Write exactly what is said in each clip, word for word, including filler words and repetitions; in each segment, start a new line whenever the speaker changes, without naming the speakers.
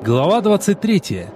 Глава двадцать третья.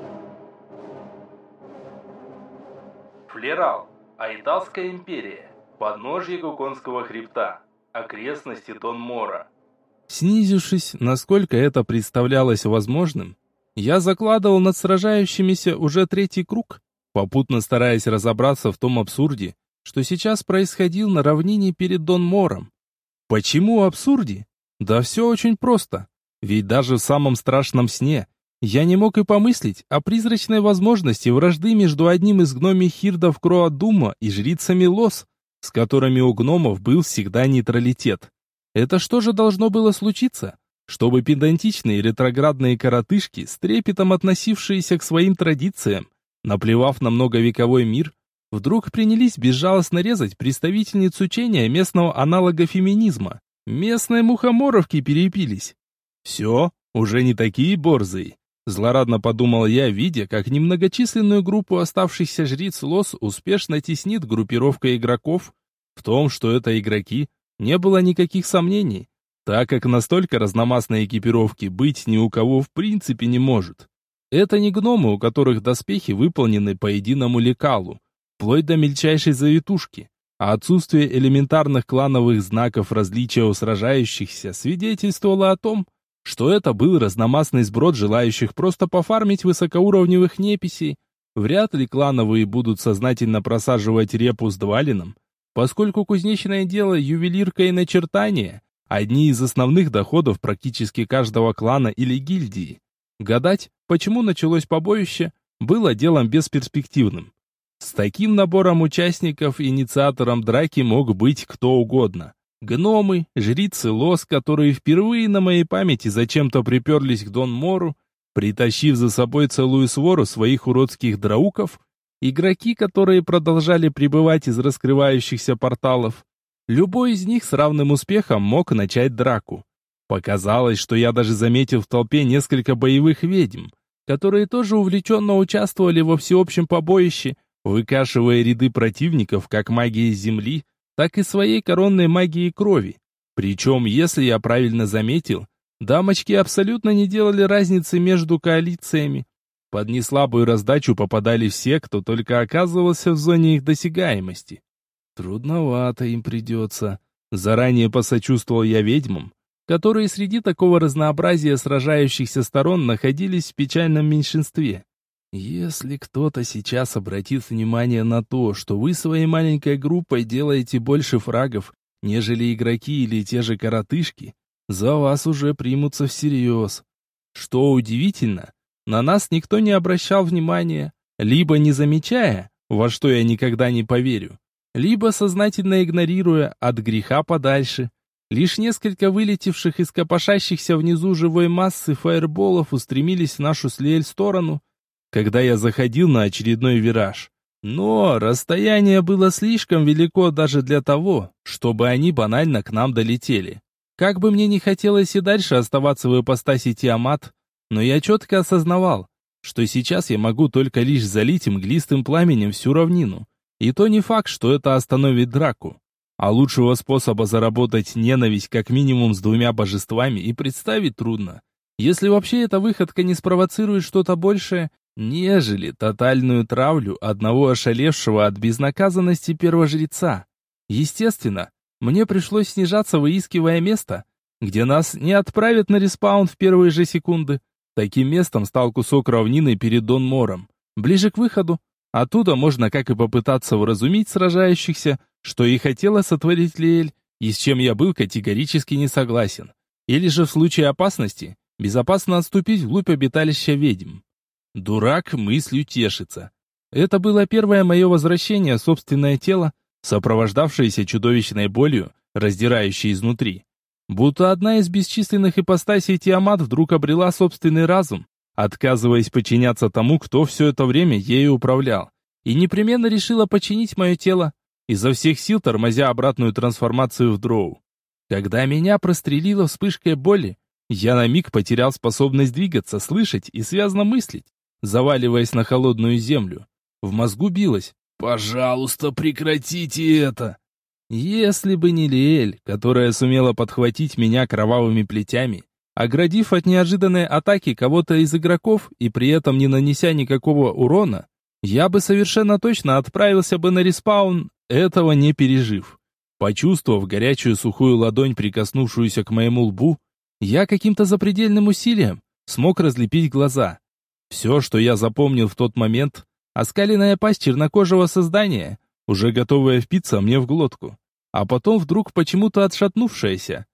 Флерал. Айталская империя. Подножье Гуконского хребта. Окрестности Дон-Мора.
Снизившись, насколько это представлялось возможным, я закладывал над сражающимися уже третий круг, попутно стараясь разобраться в том абсурде, что сейчас происходил на равнине перед Дон-Мором. Почему абсурде? Да все очень просто. Ведь даже в самом страшном сне я не мог и помыслить о призрачной возможности вражды между одним из гномих хирдов Кроадума и жрицами Лос, с которыми у гномов был всегда нейтралитет. Это что же должно было случиться? Чтобы педантичные ретроградные коротышки, с трепетом относившиеся к своим традициям, наплевав на многовековой мир, вдруг принялись безжалостно резать представительниц учения местного аналога феминизма. Местные мухоморовки перепились. Все, уже не такие борзые. Злорадно подумал я, видя, как немногочисленную группу оставшихся жриц Лос успешно теснит группировка игроков. В том, что это игроки, не было никаких сомнений, так как настолько разномастной экипировки быть ни у кого в принципе не может. Это не гномы, у которых доспехи выполнены по единому лекалу, вплоть до мельчайшей завитушки, а отсутствие элементарных клановых знаков различия у сражающихся свидетельствовало о том, что это был разномастный сброд желающих просто пофармить высокоуровневых неписей. Вряд ли клановые будут сознательно просаживать репу с двалином, поскольку кузнечное дело, ювелирка и начертание – одни из основных доходов практически каждого клана или гильдии. Гадать, почему началось побоище, было делом бесперспективным. С таким набором участников инициатором драки мог быть кто угодно. Гномы, жрицы Лос, которые впервые на моей памяти зачем-то приперлись к Дон-Мору, притащив за собой целую свору своих уродских драуков, игроки, которые продолжали прибывать из раскрывающихся порталов. Любой из них с равным успехом мог начать драку. Показалось, что я даже заметил в толпе несколько боевых ведьм, которые тоже увлеченно участвовали во всеобщем побоище, выкашивая ряды противников как магией земли, так и своей коронной магией крови. Причем, если я правильно заметил, дамочки абсолютно не делали разницы между коалициями. Под неслабую раздачу попадали все, кто только оказывался в зоне их досягаемости. Трудновато им придется. Заранее посочувствовал я ведьмам, которые среди такого разнообразия сражающихся сторон находились в печальном меньшинстве. Если кто-то сейчас обратит внимание на то, что вы своей маленькой группой делаете больше фрагов, нежели игроки или те же коротышки, за вас уже примутся всерьез. Что удивительно, на нас никто не обращал внимания, либо не замечая, во что я никогда не поверю, либо сознательно игнорируя от греха подальше. Лишь несколько вылетевших из копошащихся внизу живой массы фаерболов устремились в нашу с Лиэль сторону, когда я заходил на очередной вираж. Но расстояние было слишком велико даже для того, чтобы они банально к нам долетели. Как бы мне ни хотелось и дальше оставаться в ипостаси Тиамат, но я четко осознавал, что сейчас я могу только лишь залить мглистым пламенем всю равнину. И то не факт, что это остановит драку. А лучшего способа заработать ненависть как минимум с двумя божествами и представить трудно, если вообще эта выходка не спровоцирует что-то большее, нежели тотальную травлю одного ошалевшего от безнаказанности первожреца. Естественно, мне пришлось снижаться, выискивая место, где нас не отправят на респаун в первые же секунды. Таким местом стал кусок равнины перед Дон-Мором, ближе к выходу. Оттуда можно как и попытаться уразумить сражающихся, что и хотела сотворить Лиэль, и с чем я был категорически не согласен. Или же в случае опасности безопасно отступить вглубь обиталища ведьм. Дурак мыслью тешится. Это было первое мое возвращение в собственное тело, сопровождавшееся чудовищной болью, раздирающей изнутри. Будто одна из бесчисленных ипостасей Тиамат вдруг обрела собственный разум, отказываясь подчиняться тому, кто все это время ею управлял, и непременно решила подчинить мое тело, изо всех сил тормозя обратную трансформацию в дроу. Когда меня прострелило вспышкой боли, я на миг потерял способность двигаться, слышать и связно мыслить, заваливаясь на холодную землю. В мозгу билось: «Пожалуйста, прекратите это!» Если бы не Лиэль, которая сумела подхватить меня кровавыми плетями оградив от неожиданной атаки кого-то из игроков и при этом не нанеся никакого урона, я бы совершенно точно отправился бы на респаун, этого не пережив. Почувствовав горячую сухую ладонь, прикоснувшуюся к моему лбу, я каким-то запредельным усилием смог разлепить глаза. Все, что я запомнил в тот момент, оскаленная пасть чернокожего создания, уже готовая впиться мне в глотку, а потом вдруг почему-то отшатнувшаяся.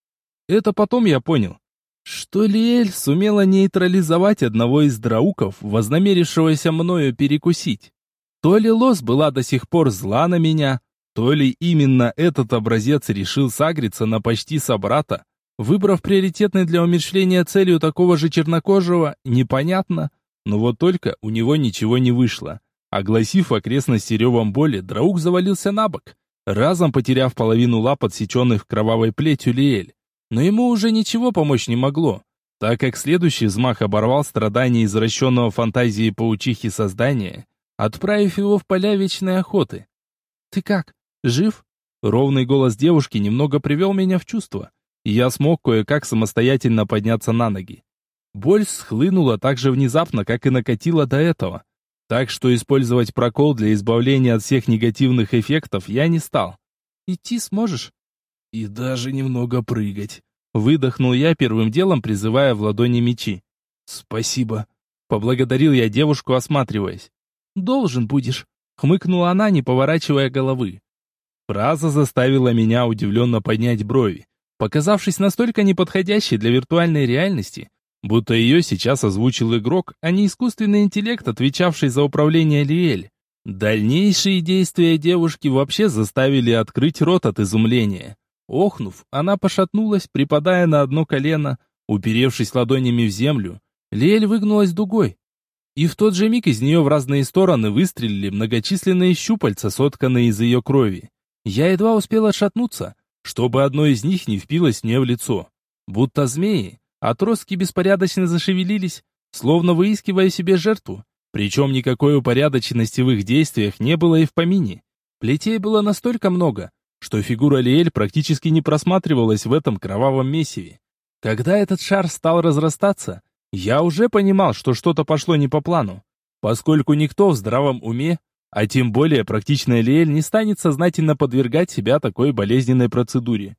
Это потом я понял, что Лиэль сумела нейтрализовать одного из драуков, вознамерившегося мною перекусить. То ли Лос была до сих пор зла на меня, то ли именно этот образец решил сагриться на почти собрата, выбрав приоритетной для умерщвления целью такого же чернокожего, непонятно, но вот только у него ничего не вышло. Огласив окрестности ревом боли, драук завалился на бок, разом потеряв половину лап, отсеченных кровавой плетью Лиэль. Но ему уже ничего помочь не могло, так как следующий взмах оборвал страдания извращенного фантазии паучихи создания, отправив его в поля вечной охоты. «Ты как? Жив?» Ровный голос девушки немного привел меня в чувство, и я смог кое-как самостоятельно подняться на ноги. Боль схлынула так же внезапно, как и накатила до этого, так что использовать прокол для избавления от всех негативных эффектов я не стал. «Идти сможешь?» «И даже немного прыгать», — выдохнул я первым делом, призывая в ладони мечи. «Спасибо», — поблагодарил я девушку, осматриваясь. «Должен будешь», — хмыкнула она, не поворачивая головы. Фраза заставила меня удивленно поднять брови, показавшись настолько неподходящей для виртуальной реальности, будто ее сейчас озвучил игрок, а не искусственный интеллект, отвечавший за управление Лиэль. Дальнейшие действия девушки вообще заставили открыть рот от изумления. Охнув, она пошатнулась, припадая на одно колено, уперевшись ладонями в землю. Лиэль выгнулась дугой, и в тот же миг из нее в разные стороны выстрелили многочисленные щупальца, сотканные из ее крови. Я едва успел отшатнуться, чтобы одно из них не впилось мне в лицо. Будто змеи, отростки беспорядочно зашевелились, словно выискивая себе жертву, причем никакой упорядоченности в их действиях не было и в помине. Плетей было настолько много, что фигура Лиэль практически не просматривалась в этом кровавом месиве. Когда этот шар стал разрастаться, я уже понимал, что что-то пошло не по плану, поскольку никто в здравом уме, а тем более практичная Лиэль, не станет сознательно подвергать себя такой болезненной процедуре.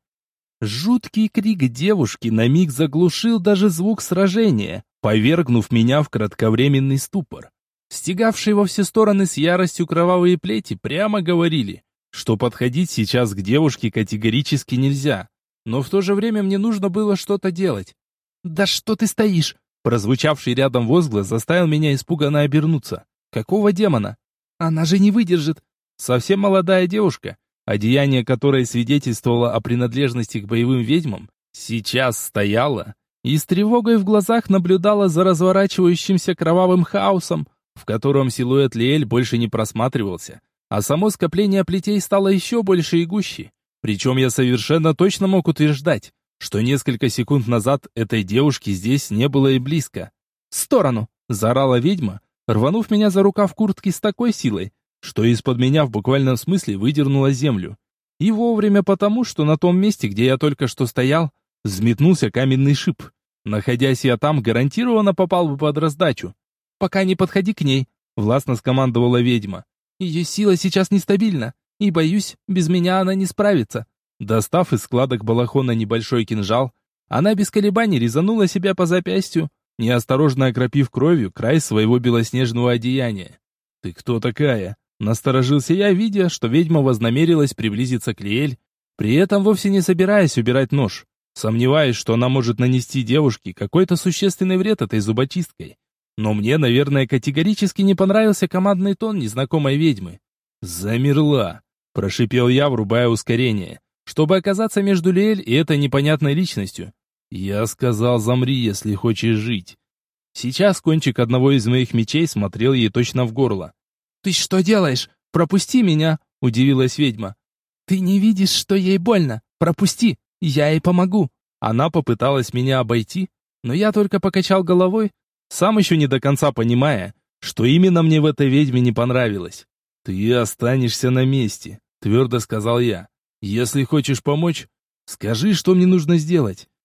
Жуткий крик девушки на миг заглушил даже звук сражения, повергнув меня в кратковременный ступор. Стегавшие во все стороны с яростью кровавые плети прямо говорили, что подходить сейчас к девушке категорически нельзя, но в то же время мне нужно было что-то делать. «Да что ты стоишь?» Прозвучавший рядом возглас заставил меня испуганно обернуться. «Какого демона? Она же не выдержит!» Совсем молодая девушка, одеяние которой свидетельствовало о принадлежности к боевым ведьмам, сейчас стояла и с тревогой в глазах наблюдала за разворачивающимся кровавым хаосом, в котором силуэт Лиэль больше не просматривался, а само скопление плетей стало еще больше и гуще. Причем я совершенно точно мог утверждать, что несколько секунд назад этой девушки здесь не было и близко. «В сторону!» — заорала ведьма, рванув меня за рукав куртки с такой силой, что из-под меня в буквальном смысле выдернула землю. И вовремя потому, что на том месте, где я только что стоял, взметнулся каменный шип. Находясь я там, гарантированно попал бы под раздачу. «Пока не подходи к ней», — властно скомандовала ведьма. «Ее сила сейчас нестабильна, и, боюсь, без меня она не справится». Достав из складок балахона небольшой кинжал, она без колебаний резанула себя по запястью, неосторожно окропив кровью край своего белоснежного одеяния. «Ты кто такая?» Насторожился я, видя, что ведьма вознамерилась приблизиться к Лиэль, при этом вовсе не собираясь убирать нож, сомневаясь, что она может нанести девушке какой-то существенный вред этой зубочисткой. Но мне, наверное, категорически не понравился командный тон незнакомой ведьмы. «Замерла!» – прошипел я, врубая ускорение, чтобы оказаться между Лиэль и этой непонятной личностью. «Я сказал, замри, если хочешь жить». Сейчас кончик одного из моих мечей смотрел ей точно в горло. «Ты что делаешь? Пропусти меня!» – удивилась ведьма. «Ты не видишь, что ей больно? Пропусти! Я ей помогу!» Она попыталась меня обойти, но я только покачал головой, сам еще не до конца понимая, что именно мне в этой ведьме не понравилось. «Ты останешься на месте», — твердо сказал я. «Если хочешь помочь, скажи, что мне нужно сделать.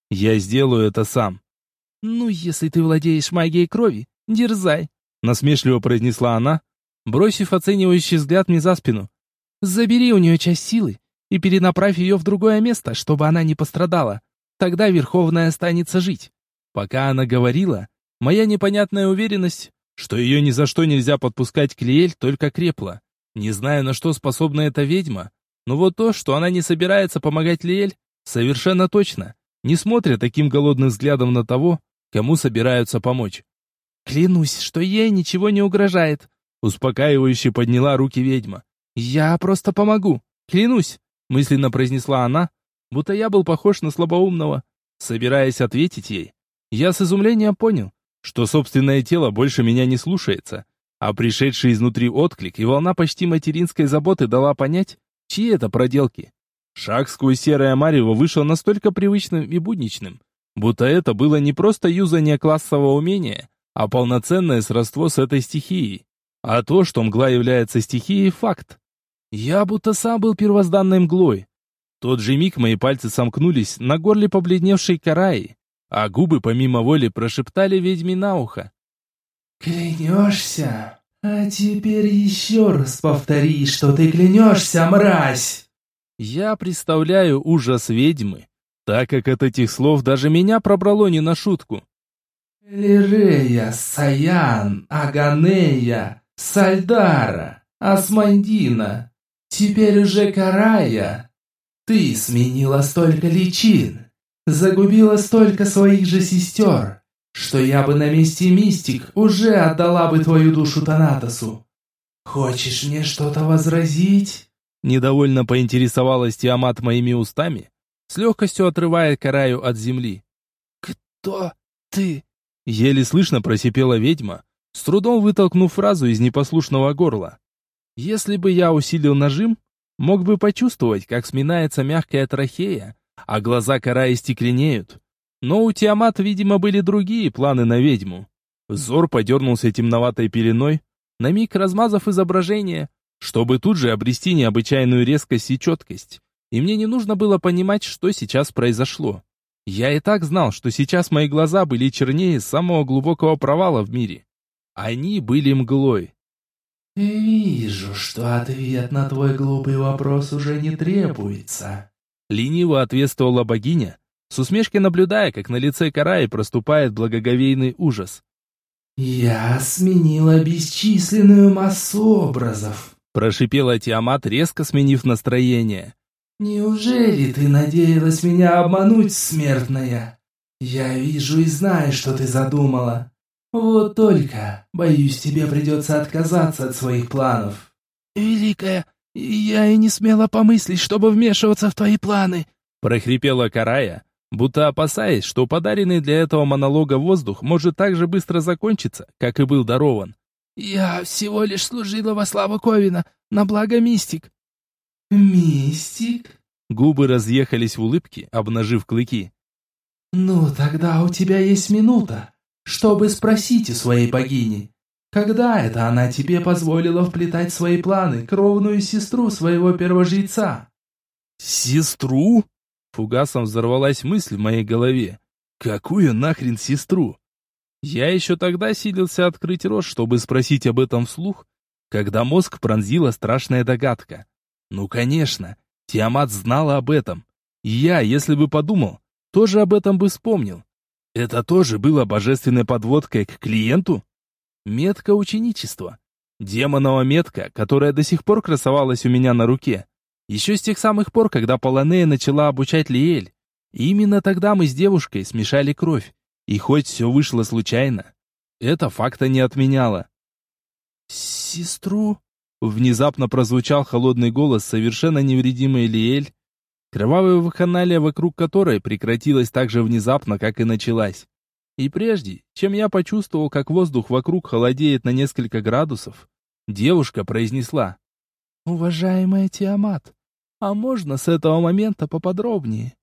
Я сделаю это сам. «Ну, если ты владеешь магией крови, дерзай», — насмешливо произнесла она, бросив оценивающий взгляд мне за спину. «Забери у нее часть силы и перенаправь ее в другое место, чтобы она не пострадала. Тогда Верховная останется жить». Пока она говорила, моя непонятная уверенность, что ее ни за что нельзя подпускать к Лиэль, только крепла. Не знаю, на что способна эта ведьма, но вот то, что она не собирается помогать Лиэль, совершенно точно, не смотря таким голодным взглядом на того, кому собираются помочь. «Клянусь, что ей ничего не угрожает», — успокаивающе подняла руки ведьма. «Я просто помогу, клянусь», — мысленно произнесла она, будто я был похож на слабоумного. Собираясь ответить ей, я с изумлением понял, что собственное тело больше меня не слушается, а пришедший изнутри отклик и волна почти материнской заботы дала понять, чьи это проделки. Шаг сквозь серое марево вышел настолько привычным и будничным, будто это было не просто юзание классового умения, а полноценное сродство с этой стихией. А то, что мгла является стихией, факт. Я будто сам был первозданной мглой. В тот же миг мои пальцы сомкнулись на горле побледневшей Караи, а губы помимо воли прошептали ведьме на ухо.
«Клянешься? А теперь еще раз повтори, что ты клянешься, мразь!»
Я представляю ужас ведьмы, так как от этих слов даже меня пробрало не на шутку.
«Лирея, Саян, Аганея, Сальдара, Асмандина, теперь уже Карая. Ты сменила столько личин, загубила столько своих же сестер, что я бы на месте мистик уже отдала бы твою душу Танатосу. Хочешь мне что-то возразить?»
Недовольно поинтересовалась Тиамат моими устами, с легкостью отрывая Караю от земли. «Кто ты?» Еле слышно просипела ведьма, с трудом вытолкнув фразу из непослушного горла. Если бы я усилил нажим, мог бы почувствовать, как сминается мягкая трахея, а глаза Караи стекленеют. Но у Тиамат, видимо, были другие планы на ведьму. Взор подернулся темноватой пеленой, на миг размазав изображение, чтобы тут же обрести необычайную резкость и четкость. И мне не нужно было понимать, что сейчас произошло. Я и так знал, что сейчас мои глаза были чернее самого глубокого провала в мире. Они были мглой.
«Вижу, что ответ на твой глупый вопрос уже не требуется»,
— лениво ответствовала богиня, с усмешкой наблюдая, как на лице Караи проступает благоговейный ужас.
«Я сменила бесчисленную массу образов»,
— прошипела Тиамат, резко сменив настроение.
«Неужели ты надеялась меня обмануть, смертная? Я вижу и знаю, что ты задумала. Вот только, боюсь, тебе придется отказаться от своих планов».
«Великая, я и не смела помыслить, чтобы вмешиваться в твои планы», — прохрипела Карая, будто опасаясь, что подаренный для этого монолога воздух может так же быстро закончиться, как и был дарован. «Я всего лишь служила во славу Ковина, на благо мистик».
«Мистик?»
Губы разъехались в улыбке, обнажив клыки.
«Ну, тогда у тебя есть минута, чтобы спросить у своей богини, когда это она тебе позволила вплетать в свои планы кровную сестру своего первожреца?»
«Сестру?» Фугасом взорвалась мысль в моей голове. «Какую нахрен сестру?» Я еще тогда силился открыть рот, чтобы спросить об этом вслух, когда мозг пронзила страшная догадка. Ну, конечно, Тиамат знала об этом. И я, если бы подумал, тоже об этом бы вспомнил. Это тоже было божественной подводкой к клиенту? Метка ученичества. Демонова метка, которая до сих пор красовалась у меня на руке. Еще с тех самых пор, когда Полонея начала обучать Лиэль. И именно тогда мы с девушкой смешали кровь. И хоть все вышло случайно, это факта не отменяло. «Сестру?» Внезапно прозвучал холодный голос совершенно невредимой Лиэль, кровавая вакханалия вокруг которой прекратилась так же внезапно, как и началась. И прежде, чем я почувствовал, как воздух вокруг холодеет на несколько градусов, девушка произнесла: «Уважаемая Тиамат, а можно с этого момента поподробнее?»